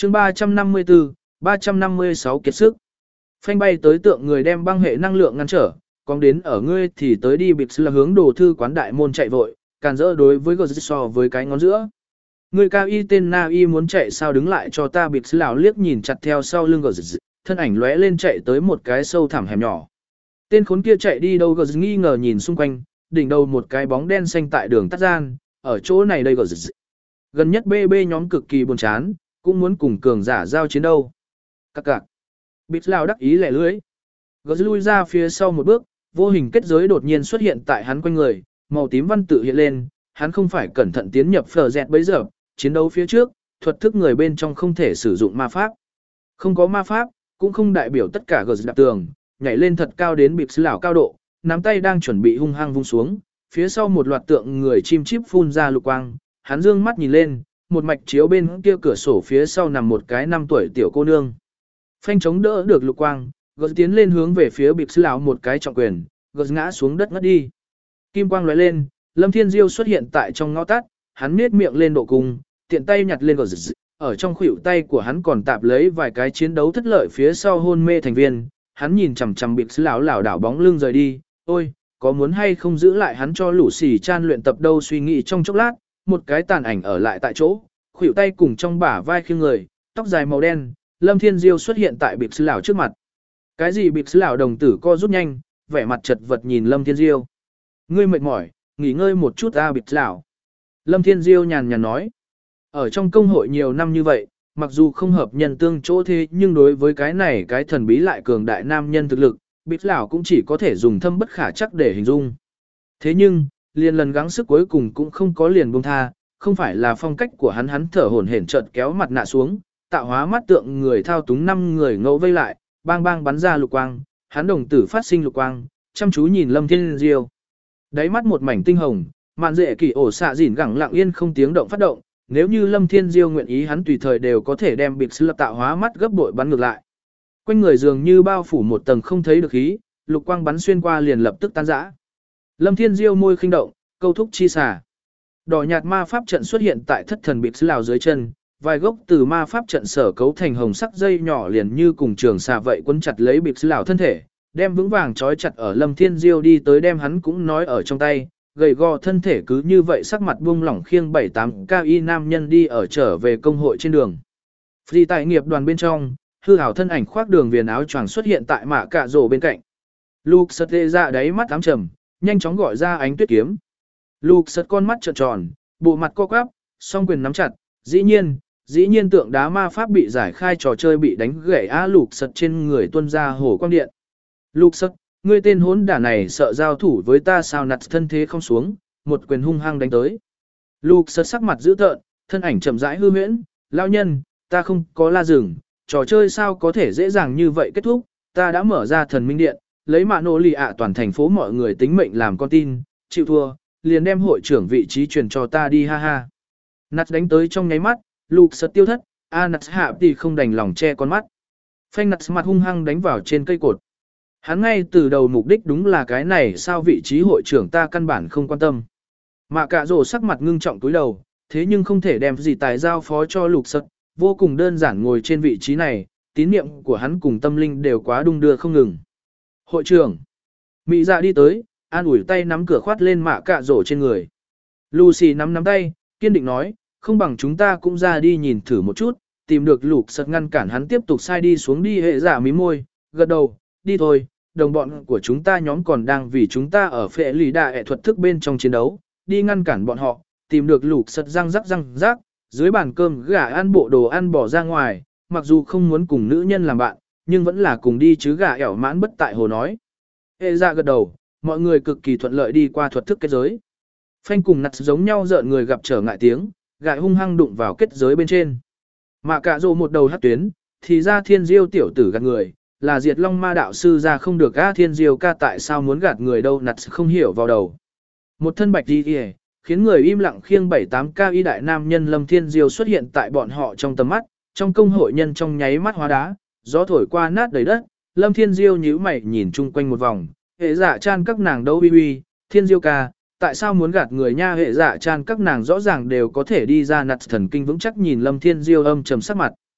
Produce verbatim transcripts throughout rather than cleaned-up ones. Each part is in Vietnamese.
chương ba trăm năm mươi tư, ba trăm năm mươi sáu kiệt sức. Phanh bay tới tượng người đem băng hệ năng lượng ngăn trở, còn đến ở ngươi thì tới đi bịp là hướng đồ thư quán đại môn chạy vội, càn rỡ đối với gờ so với cái ngón giữa. Người cao y tên na y muốn chạy sao đứng lại cho ta bịp lão liếc nhìn chặt theo sau lưng gờ thân ảnh lóe lên chạy tới một cái sâu thẳm hẻm nhỏ. Tên khốn kia chạy đi đâu gờ nghi ngờ nhìn xung quanh, đỉnh đầu một cái bóng đen xanh tại đường tắt gian, ở chỗ này đây gờ gần nhất bê bê nhóm cực kỳ buồn chán, cũng muốn cùng cường giả giao chiến đâu. Các cạc. Bịp lão đắc ý lẻ lưỡi. Gờ lui ra phía sau một bước, vô hình kết giới đột nhiên xuất hiện tại hắn quanh người, màu tím văn tự hiện lên, hắn không phải cẩn thận tiến nhập phở dẹt bấy giờ, chiến đấu phía trước, thuật thức người bên trong không thể sử dụng ma pháp. Không có ma pháp, cũng không đại biểu tất cả gờ đạp tường, nhảy lên thật cao đến bịp lão cao độ, nắm tay đang chuẩn bị hung hăng vung xuống, phía sau một loạt tượng người chim chíp phun ra lục quang, hắn dương mắt nhìn lên, một mạch chiếu bên kia cửa sổ phía sau nằm một cái năm tuổi tiểu cô nương. Phanh chống đỡ được lục quang, gờ tiến lên hướng về phía bịp lão một cái trọng quyền, gờ ngã xuống đất ngất đi. Kim quang lóe lên, Lâm Thiên Diêu xuất hiện tại trong ngõ tắt, hắn nhếch miệng lên độ cung, tiện tay nhặt lên gờ ở trong khuỷu tay của hắn còn tạp lấy vài cái chiến đấu thất lợi phía sau hôn mê thành viên, hắn nhìn chằm chằm bịp lão lảo đảo bóng lưng rời đi, ôi, có muốn hay không giữ lại hắn cho lũ xì chan luyện tập đâu suy nghĩ trong chốc lát, một cái tàn ảnh ở lại tại chỗ, khuỷu tay cùng trong bả vai khiêng người, tóc dài màu đen, Lâm Thiên Diêu xuất hiện tại bịp lão trước mặt. Cái gì bịp lão đồng tử co rút nhanh, vẻ mặt chật vật nhìn Lâm Thiên Diêu. Ngươi mệt mỏi, nghỉ ngơi một chút a bịp lão. Lâm Thiên Diêu nhàn nhàn nói. Ở trong công hội nhiều năm như vậy, mặc dù không hợp nhân tương chỗ thế nhưng đối với cái này cái thần bí lại cường đại nam nhân thực lực, bịp lão cũng chỉ có thể dùng thâm bất khả chắc để hình dung. Thế nhưng, liền lần gắng sức cuối cùng cũng không có liền buông tha, không phải là phong cách của hắn hắn thở hổn hển chợt kéo mặt nạ xuống, tạo hóa mắt tượng người thao túng năm người ngẫu vây lại, bang bang bắn ra lục quang, hắn đồng tử phát sinh lục quang, chăm chú nhìn Lâm Thiên Diêu. Đáy mắt một mảnh tinh hồng, mạn dễ kỳ ổ xạ dỉn gẳng lặng yên không tiếng động phát động, nếu như Lâm Thiên Diêu nguyện ý hắn tùy thời đều có thể đem bịp sư tạo hóa mắt gấp bội bắn ngược lại. Quanh người dường như bao phủ một tầng không thấy được khí, lục quang bắn xuyên qua liền lập tức tan rã. Lâm Thiên Diêu môi khinh động, câu thúc chi xả. Đỏ nhạt ma pháp trận xuất hiện tại thất thần bịp sư lào dưới chân, vài gốc từ ma pháp trận sở cấu thành hồng sắc dây nhỏ liền như cùng trường xà vậy quấn chặt lấy bịp sư lào thân thể, đem vững vàng trói chặt ở Lâm Thiên Diêu đi tới đem hắn cũng nói ở trong tay, gầy gò thân thể cứ như vậy sắc mặt buông lỏng khiêng bảy tám ca y nam nhân đi ở trở về công hội trên đường. Phi tại nghiệp đoàn bên trong, hư hảo thân ảnh khoác đường viền áo choàng xuất hiện tại mạ cạ rổ bên cạnh. Luke sật lê ra đáy mắt ám trầm, nhanh chóng gọi ra ánh tuyết kiếm. Luke sật con mắt trợn tròn, bộ mặt co quắp, song quyền nắm chặt, dĩ nhiên, dĩ nhiên tượng đá ma pháp bị giải khai trò chơi bị đánh gãy á Luke sật trên người tuôn ra hổ quang điện. Luke sật, ngươi tên hỗn đả này sợ giao thủ với ta sao nặt thân thế không xuống, một quyền hung hăng đánh tới. Luke sật sắc mặt dữ tợn, thân ảnh chậm rãi hư huyễn, lão nhân, ta không có la rừng, trò chơi sao có thể dễ dàng như vậy kết thúc, ta đã mở ra thần minh điện, lấy mạ nô lì ạ toàn thành phố mọi người tính mệnh làm con tin, chịu thua, liền đem hội trưởng vị trí truyền cho ta đi ha ha. Nặt đánh tới trong nháy mắt, Luke sật tiêu thất, a nặt hạ thì không đành lòng che con mắt. Phanh nặt mặt hung hăng đánh vào trên cây cột. Hắn ngay từ đầu mục đích đúng là cái này sao vị trí hội trưởng ta căn bản không quan tâm. Mạ cạ rổ sắc mặt ngưng trọng túi đầu, thế nhưng không thể đem gì tài giao phó cho Lục Sật, vô cùng đơn giản ngồi trên vị trí này, tín niệm của hắn cùng tâm linh đều quá đung đưa không ngừng. Hội trưởng, Mỹ dạ đi tới, an ủi tay nắm cửa khoát lên mạ cạ rổ trên người. Lucy nắm nắm tay, kiên định nói, không bằng chúng ta cũng ra đi nhìn thử một chút, tìm được Lục Sật ngăn cản hắn tiếp tục sai đi xuống đi hệ giả mí môi, gật đầu, đi thôi. Đồng bọn của chúng ta nhóm còn đang vì chúng ta ở phệ lì đà ệ thuật thức bên trong chiến đấu, đi ngăn cản bọn họ, tìm được Lục Sật răng rắc răng rắc, dưới bàn cơm gà ăn bộ đồ ăn bỏ ra ngoài, mặc dù không muốn cùng nữ nhân làm bạn, nhưng vẫn là cùng đi chứ gà ẻo mãn bất tại hồ nói. Hệ ra gật đầu, mọi người cực kỳ thuận lợi đi qua thuật thức kết giới. Phanh cùng nặt giống nhau rợn người gặp trở ngại tiếng, gà hung hăng đụng vào kết giới bên trên. Mà cả rồ một đầu hất tuyến, thì ra Thiên Diêu tiểu tử gạt người. Là diệt long ma đạo sư ra không được A Thiên Diêu ca tại sao muốn gạt người đâu nặt không hiểu vào đầu. Một thân bạch đi kìa, khiến người im lặng khiêng bảy tám ca y đại nam nhân Lâm Thiên Diêu xuất hiện tại bọn họ trong tầm mắt, trong công hội nhân trong nháy mắt hóa đá, gió thổi qua nát đầy đất, Lâm Thiên Diêu nhíu mày nhìn chung quanh một vòng, hệ dạ chan các nàng đâu uy uy, Thiên Diêu ca, tại sao muốn gạt người nha hệ dạ chan các nàng rõ ràng đều có thể đi ra nặt thần kinh vững chắc nhìn Lâm Thiên Diêu âm trầm sắc mặt.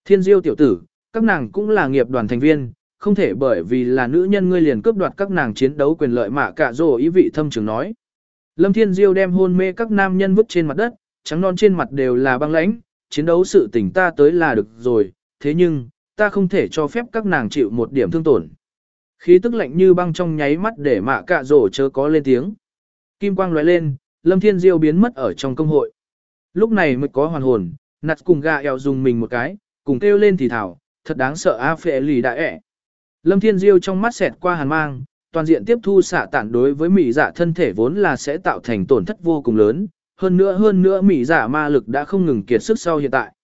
Thiên Diêu tiểu tử, các nàng cũng là nghiệp đoàn thành viên, không thể bởi vì là nữ nhân ngươi liền cướp đoạt các nàng chiến đấu quyền lợi mà cả rồ ý vị thâm trường nói. Lâm Thiên Diêu đem hôn mê các nam nhân vứt trên mặt đất, trắng non trên mặt đều là băng lãnh, chiến đấu sự tình ta tới là được rồi, thế nhưng, ta không thể cho phép các nàng chịu một điểm thương tổn. Khí tức lạnh như băng trong nháy mắt để mạ cả rổ chớ có lên tiếng. Kim quang lóe lên, Lâm Thiên Diêu biến mất ở trong công hội. Lúc này mới có hoàn hồn, nặt cùng gà eo dùng mình một cái, cùng kêu lên thì thảo, thật đáng sợ a phệ lì đại ẹ. Lâm Thiên Diêu trong mắt xẹt qua hàn mang, toàn diện tiếp thu xạ tản đối với mỹ dạ thân thể vốn là sẽ tạo thành tổn thất vô cùng lớn, hơn nữa hơn nữa mỹ dạ ma lực đã không ngừng kiệt sức sau hiện tại.